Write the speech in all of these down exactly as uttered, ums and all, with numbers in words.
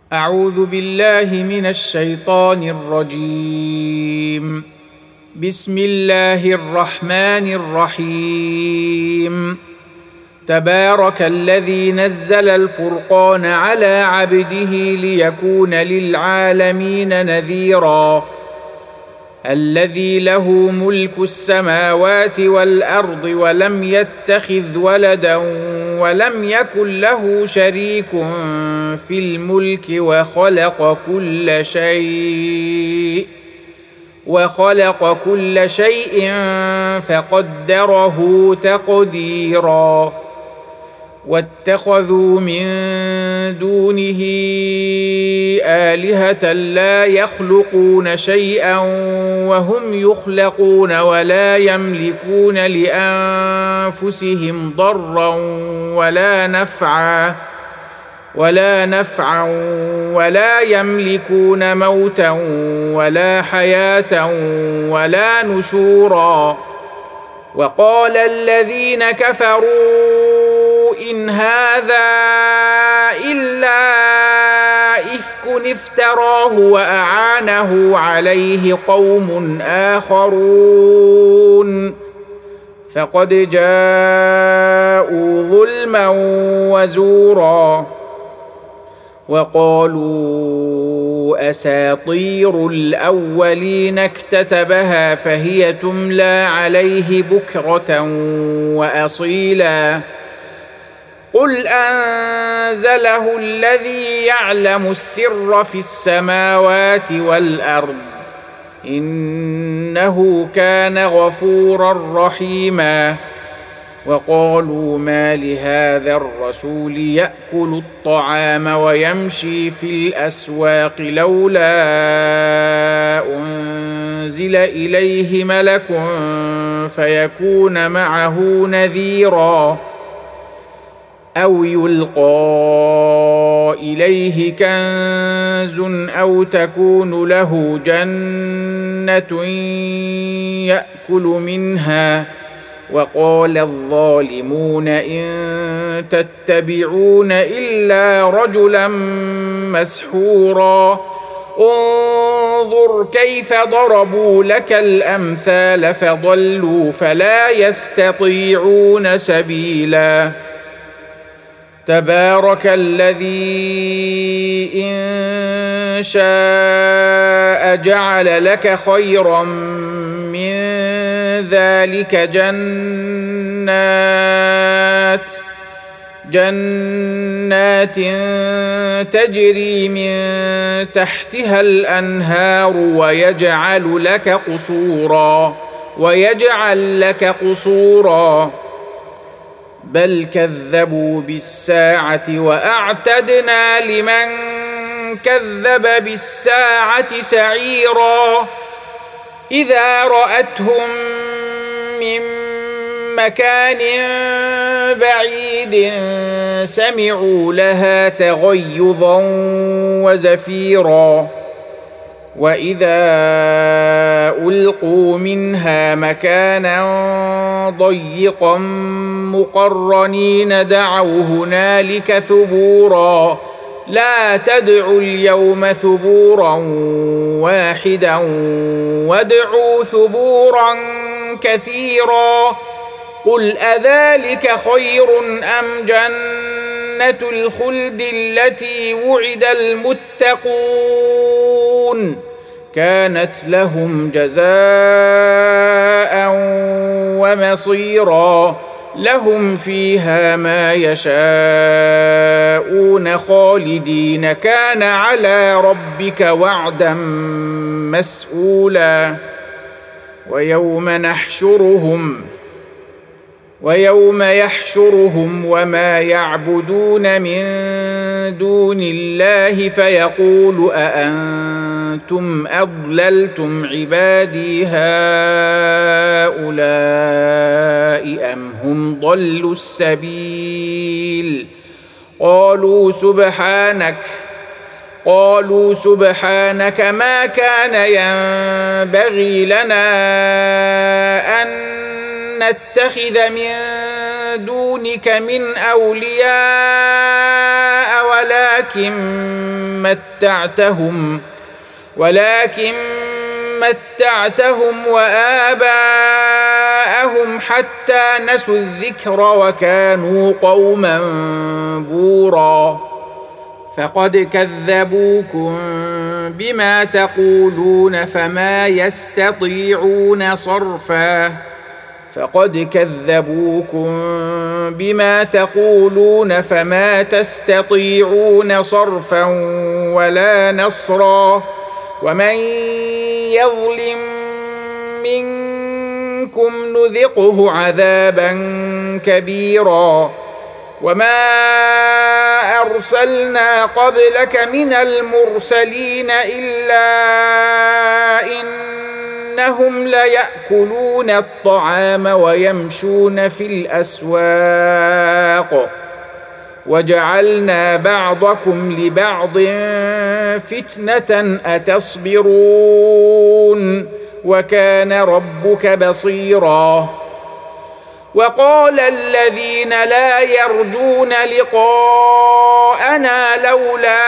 أعوذ بالله من الشيطان الرجيم. بسم الله الرحمن الرحيم. تبارك الذي نزل الفرقان على عبده ليكون للعالمين نذيرا. الذي له ملك السماوات والأرض ولم يتخذ ولدا ولم يكن له شريك في الملك وخلق كل شيء وخلق كل شيء فقدره تقديرا. واتخذوا من دونه آلهة لا يخلقون شيئا وهم يخلقون ولا يملكون لأنفسهم ضرا ولا نفعا ولا نفعا ولا يملكون موتا ولا حياة ولا نشورا. وقال الذين كفروا إن هذا إلا إفك افتراه وأعانه عليه قوم آخرون فقد جاءوا ظلما وزورا. وقالوا أساطير الأولين اكتتبها فهي تملى عليه بكرة وأصيلا. قل أنزله الذي يعلم السر في السماوات والأرض إنه كان غفورا رحيما. وقالوا ما لهذا الرسول يأكل الطعام ويمشي في الأسواق لولا أنزل إليه ملك فيكون معه نذيرا أو يلقى إليه كنز أو تكون له جنة يأكل منها. وقال الظالمون إن تتبعون إلا رجلا مسحورا. انظر كيف ضربوا لك الأمثال فضلوا فلا يستطيعون سبيلا. تبارك الذي إن شاء جعل لك خيرا من ذلك جنات جنات تجري من تحتها الأنهار ويجعل لك قصورا ويجعل لك قصورا بل كذبوا بالساعة وأعتدنا لمن كذب بالساعة سعيرا. إذا رأتهم من مكان بعيد سمعوا لها تغيظا وزفيرا. وإذا ألقوا منها مكانا ضيقا مقرنين دعوا هنالك ثبورا. لا تدعوا اليوم ثبورا واحدا وادعوا ثبورا كثيرا. قل أذلك خير أم جنة الخلد التي وعد المتقون كانت لهم جزاء ومصيرا. لهم فيها ما يشاءون خالدين كان على ربك وعدا مسئولا. ويوم نحشرهم ويوم يحشرهم وما يعبدون من دون الله فيقول أأنتم أضللتم عبادي هؤلاء أم هم ضلوا السبيل. قالوا سبحانك قالوا سبحانك ما كان ينبغي لنا أن نتخذ من دونك من أولياء ولكن متعتهم ولكن متعتهم وآباءهم حتى نسوا الذكر وكانوا قوما بورا فقد كذبوكم بما تقولون فما يستطيعون صرفا فقد كذبوكم بما تقولون فما تستطيعون صرفا ولا نصرا ومن يظلم منكم نذقه عذابا كبيرا وما أرسلنا قبلك من المرسلين إلا إنهم ليأكلون الطعام ويمشون في الأسواق وجعلنا بعضكم لبعض فتنة أتصبرون وكان ربك بصيرا وقال الذين لا يرجون لقاءنا لولا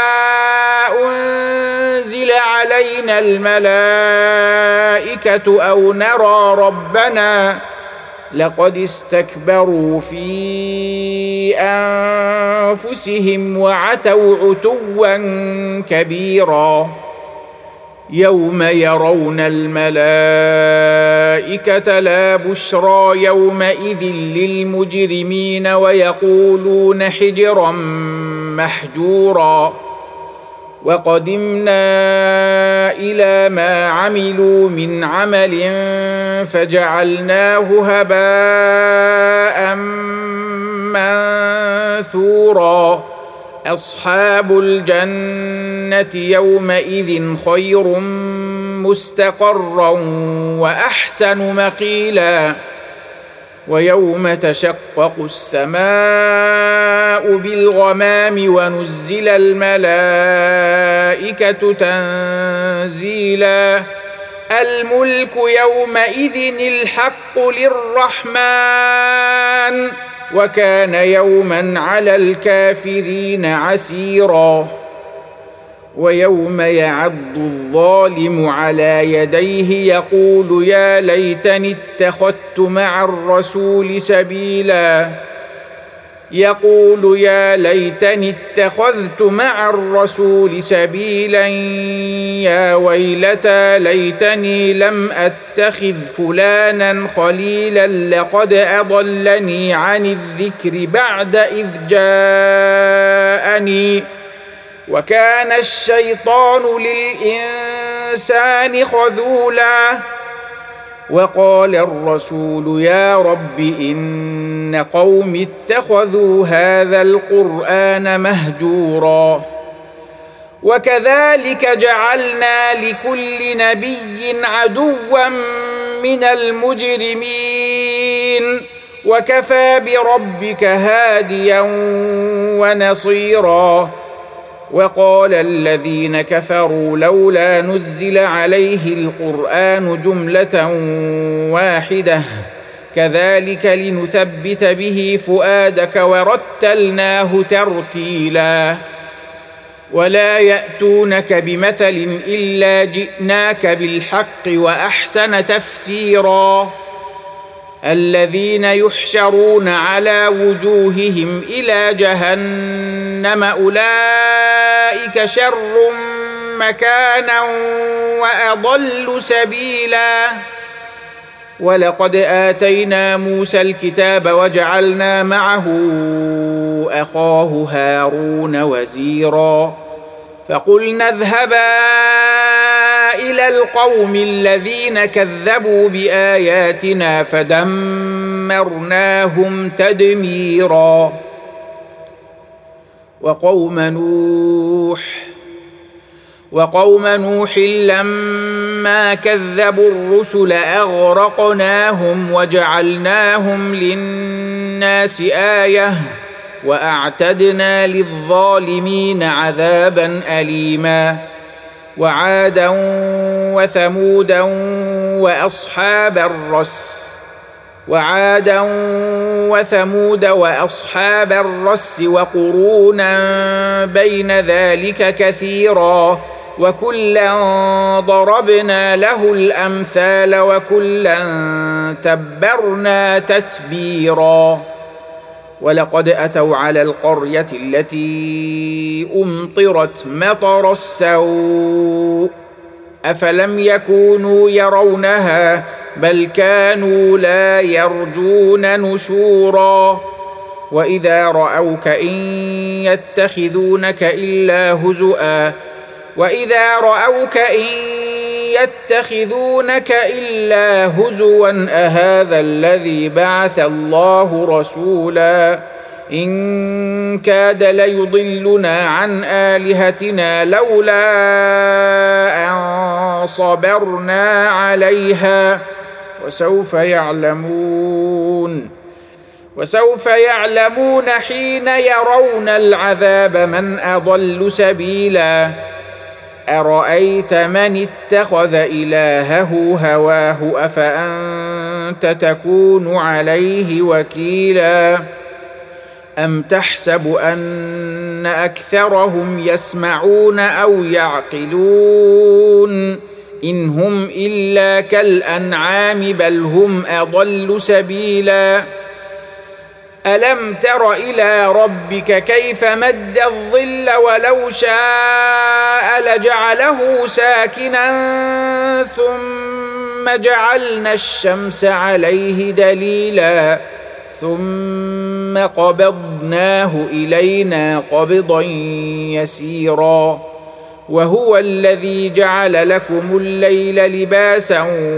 أنزل علينا الملائكة أو نرى ربنا لقد استكبروا في أنفسهم وعتوا عتوا كبيرا يوم يرون الملائكة لا بشرى يومئذ للمجرمين ويقولون حجرا محجورا وقدمنا إلى ما عملوا من عمل فجعلناه هباء منثورا أصحاب الجنة يومئذ خير مستقرا وأحسن مقيلا ويوم تشقق السماء بالغمام ونزل الملائكة تنزيلا الملك يومئذ الحق للرحمن وكان يوما على الكافرين عسيرا ويوم يعض الظالم على يديه يقول يا ليتني اتخذت مع الرسول سبيلا يقول يا ليتني اتخذت مع الرسول سبيلا يا ويلتى ليتني لم أتخذ فلانا خليلا لقد أضلني عن الذكر بعد إذ جاءني وكان الشيطان للإنسان خذولا وقال الرسول يا رب إن قوم اتخذوا هذا القرآن مهجورا وكذلك جعلنا لكل نبي عدوا من المجرمين وكفى بربك هاديا ونصيرا وقال الذين كفروا لولا نزل عليه القرآن جملة واحدة كذلك لنثبت به فؤادك ورتلناه ترتيلا ولا يأتونك بمثل إلا جئناك بالحق وأحسن تفسيرا الذين يحشرون على وجوههم إلى جهنم أولئك شر مكانا وأضل سبيلا ولقد آتينا موسى الكتاب وجعلنا معه أخاه هارون وزيرا فقلنا اذهبا إلى القوم الذين كذبوا بآياتنا فدمرناهم تدميرا وقوم نوح وقوم نوح لما كذبوا الرسل أغرقناهم وجعلناهم للناس آية وأعتدنا للظالمين عذابا أليما وعادا وثمودا وأصحاب الرس وعادا وثمود واصحاب الرس وقرونا بين ذلك كثيرا وكلا ضربنا له الامثال وكلا تبرنا تتبيرا. ولقد اتوا على القريه التي امطرت مطر السوء افلم يكونوا يرونها بل كانوا لا يرجون نشورا. واذا راوك ان يتخذونك الا هزؤا واذا راوك ان يتخذونك الا هزوا اهذا الذي بعث الله رسولا ان كاد ليضلنا عن الهتنا لولا ان صبرنا عليها وسوف يعلمون وسوف يعلمون حين يرون العذاب من اضل سبيلا. ارايت من اتخذ الهه هواه افانت تكون عليه وكيلا ام تحسب ان اكثرهم يسمعون او يعقلون ان هم الا كالانعام بل هم اضل سبيلا. الم تر الى ربك كيف مد الظل ولو شاء لجعله ساكنا ثم جعلنا الشمس عليه دليلا ثم قبضناه الينا قبضا يسيرا. وهو الذي جعل لكم الليل لباسا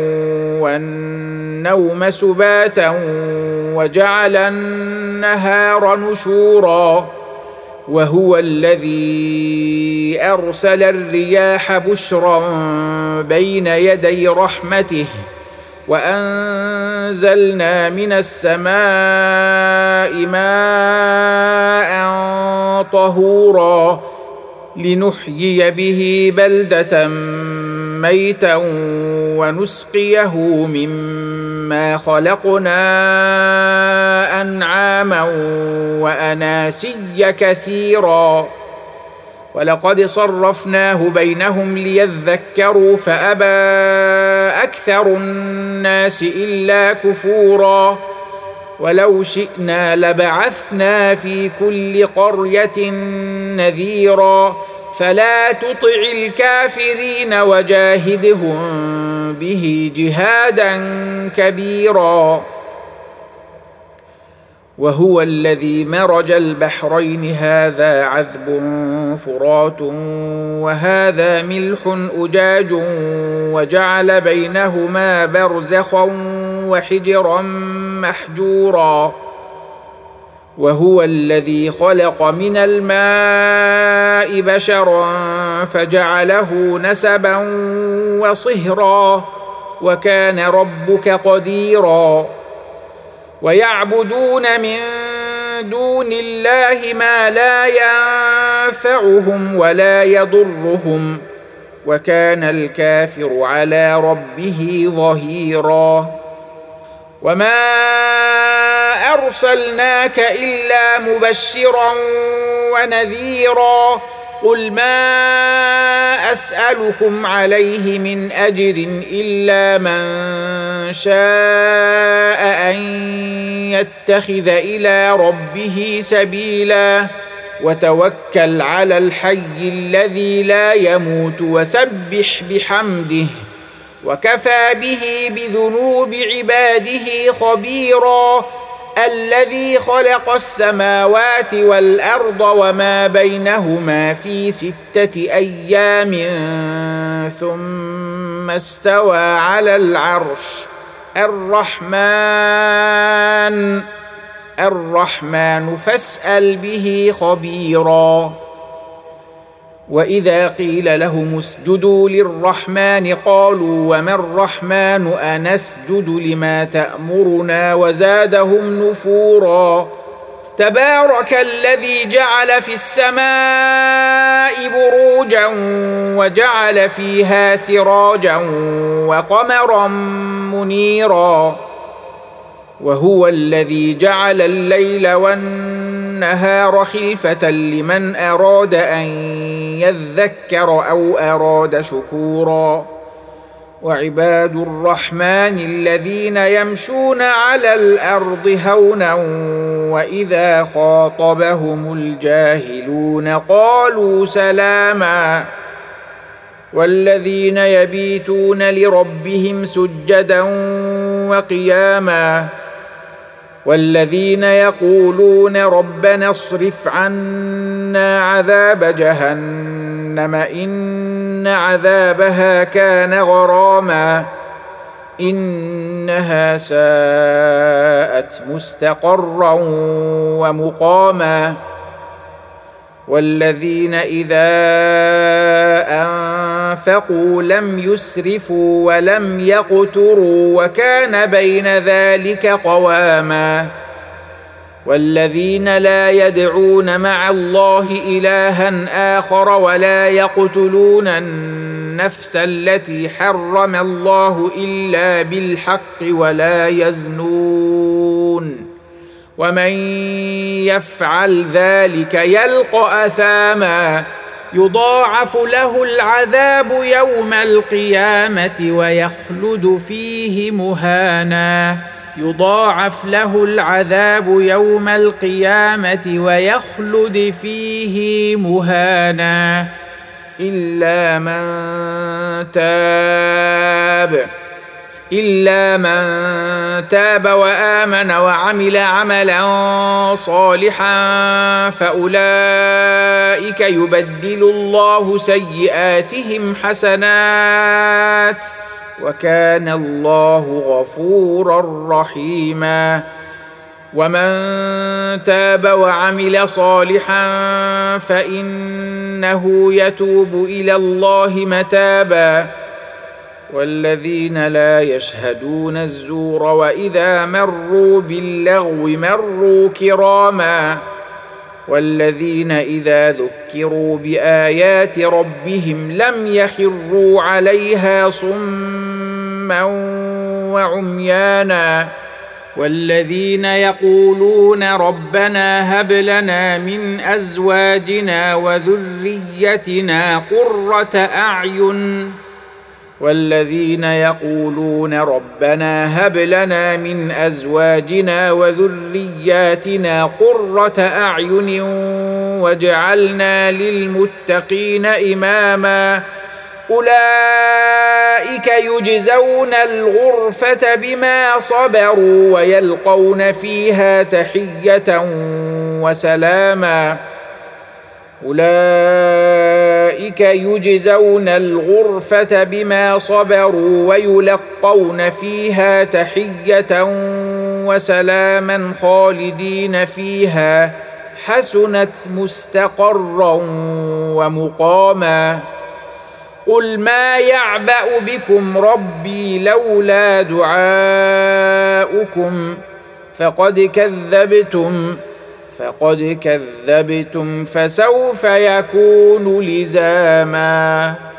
والنوم سباتا وجعل النهار نشورا. وهو الذي ارسل الرياح بشرا بين يدي رحمته وانزلنا من السماء ماء طهورا لنحيي به بلدة ميتا ونسقيه مما خلقنا أنعاما وأناسيا كثيرا. ولقد صرفناه بينهم ليذكروا فأبى أكثر الناس إلا كفورا. ولو شئنا لبعثنا في كل قرية نذيرا فلا تطع الكافرين وجاهدهم به جهادا كبيرا. وهو الذي مرج البحرين هذا عذب فرات وهذا ملح أجاج وجعل بينهما برزخا وحجرا محجورا. وهو الذي خلق من الماء بشرا فجعله نسبا وصهرا وكان ربك قديرا. ويعبدون من دون الله ما لا ينفعهم ولا يضرهم وكان الكافر على ربه ظهيرا. وما أرسلناك إلا مبشرا ونذيرا قل ما أسألكم عليه من أجر إلا من شاء أن يتخذ إلى ربه سبيلا وتوكل على الحي الذي لا يموت وسبح بحمده وكفى به بذنوب عباده خبيرا. الذي خلق السماوات والأرض وما بينهما في ستة أيام ثم استوى على العرش الرحمن الرحمن فاسأل به خبيرا. وإذا قيل لهم اسجدوا للرحمن قالوا وما الرحمن أنسجد لما تأمرنا وزادهم نفورا. تبارك الذي جعل في السماء بروجا وجعل فيها سراجا وقمرا منيرا وهو الذي جعل الليل والنهار خلفة لمن أراد أن يذكر أو أراد شكورا وعباد الرحمن الذين يمشون على الأرض هونا وإذا خاطبهم الجاهلون قالوا سلاما والذين يبيتون لربهم سجدا وقياما والذين يقولون ربنا اصرف عنا عذاب جهنم إن عذابها كان غراما إنها ساءت مستقرا ومقاما والذين إذا أنفقوا لم يسرفوا ولم يقتروا وكان بين ذلك قواما والذين لا يدعون مع الله إلها آخر ولا يقتلون النفس التي حرم الله إلا بالحق ولا يزنون ومن يفعل ذلك يلقى أثاما يضاعف له العذاب يوم القيامة ويخلد فيه مهانا يضاعف له العذاب يوم القيامة ويخلد فيه مهانا إلا من تاب إلا من تاب وآمن وعمل عملا صالحا فأولئك يبدل الله سيئاتهم حسنات وكان الله غفورا رحيما ومن تاب وعمل صالحا فإنه يتوب إلى الله متابا والذين لا يشهدون الزور وإذا مروا باللغو مروا كراما والذين إذا ذكروا بآيات ربهم لم يخروا عليها صما وعميانا والذين يقولون ربنا هب لنا من أزواجنا وذريتنا قرة أعين والذين يقولون ربنا هب لنا من أزواجنا وذرياتنا قرة أعين واجعلنا للمتقين إماما أولئك يجزون الغرفة بما صبروا ويلقون فيها تحية وسلاما أولئك يجزون الغرفة بما صبروا ويلقون فيها تحية وسلاما خالدين فيها حسنت مستقرا ومقاما قل ما يعبأ بكم ربي لولا دعاؤكم فقد كذبتم فقد كذبتم فسوف يكون لزاما.